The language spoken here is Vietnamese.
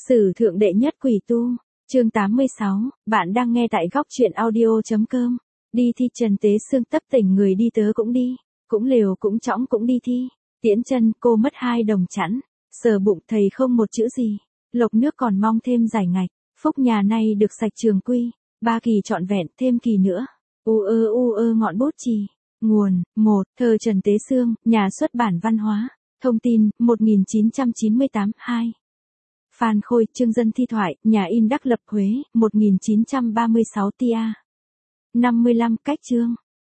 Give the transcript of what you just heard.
Sử thượng đệ nhất quỷ tu, chương 86, bạn đang nghe tại góc truyện audio.com. Đi thi Trần Tế Xương tấp tỉnh người đi tớ cũng đi, cũng liều cũng trõng cũng đi thi. Tiễn chân cô mất 2 đồng chẵn, sờ bụng thầy không một chữ gì. Lộc nước còn mong thêm giải ngạch, phúc nhà nay được sạch trường quy, 3 kỳ trọn vẹn thêm kỳ nữa. U ơ ngọn bút chì. Nguồn, 1, thơ Trần Tế Xương, nhà xuất bản Văn hóa. Thông tin, 1998, 2. Phan Khôi, Chương Dân Thi Thoại, nhà in Đắc Lập Huế, 1936 tia. 55 cách chương.